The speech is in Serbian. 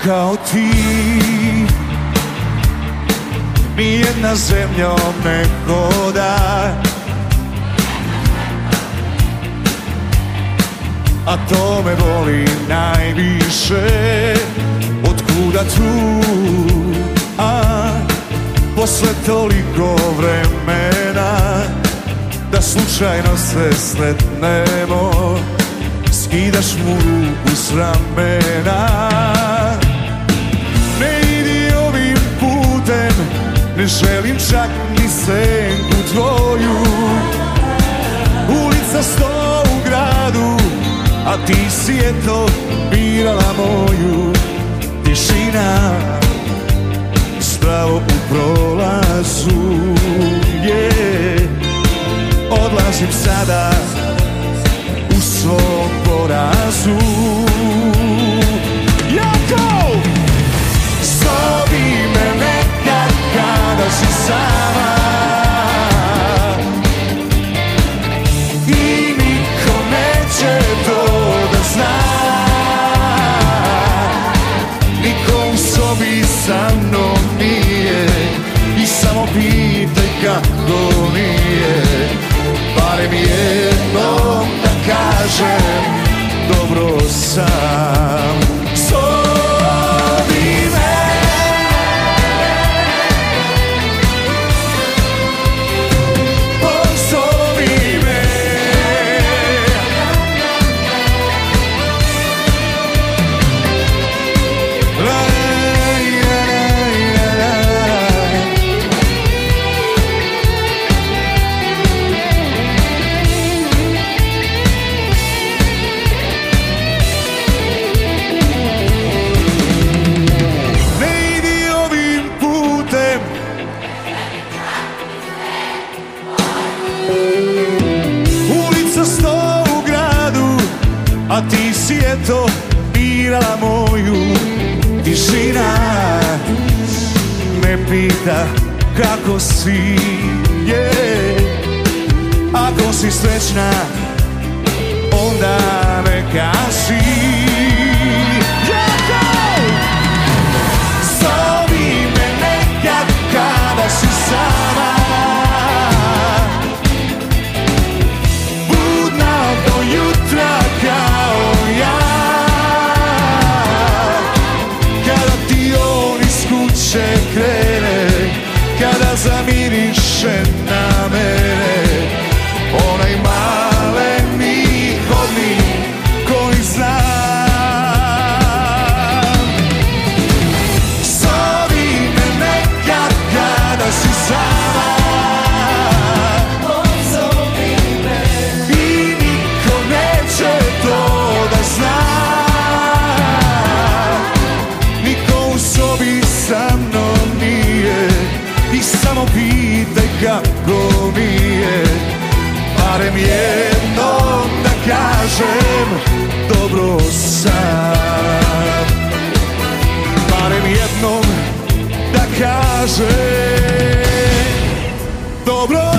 kao ti. Nijedna zemljom ne hoda, a to me boli najviše. Otkuda tu, posle toliko vremena, da slučajno se sretnemo, skidaš mu ruku s ramena. Ne idi ovim putem, ne želim čak ni senku tvoju. Ulica sto u gradu, a ti si eto birala moju. Tišina spravo u prolazu, odlazim sada u svom porazu. Jako! Zovi me nekad kada si sama i niko neće to da zna. Niko u sobi sa mnom nije i samo pitaj kako nije. Barem jednom da kažem dobro sam. Zovi me, pozovi me. Ulica sto u gradu, a ti si eto birala moju. Tišina me pita kako si, ako si srećna onda me kaži. Zovi me nekad kada si sama, budna do jutra kao ja. Kada ti on iz kuće krene, kada zamiriše na mene, onaj maleni hodnik koji znam. Zovi me nekad kada si sama, pozovi me i niko neće to da zna. Niko u sobi sa mnom nije i samo pitaj kako nije. Barem jednom da kažem dobro sam. Barem jednom da kažem dobro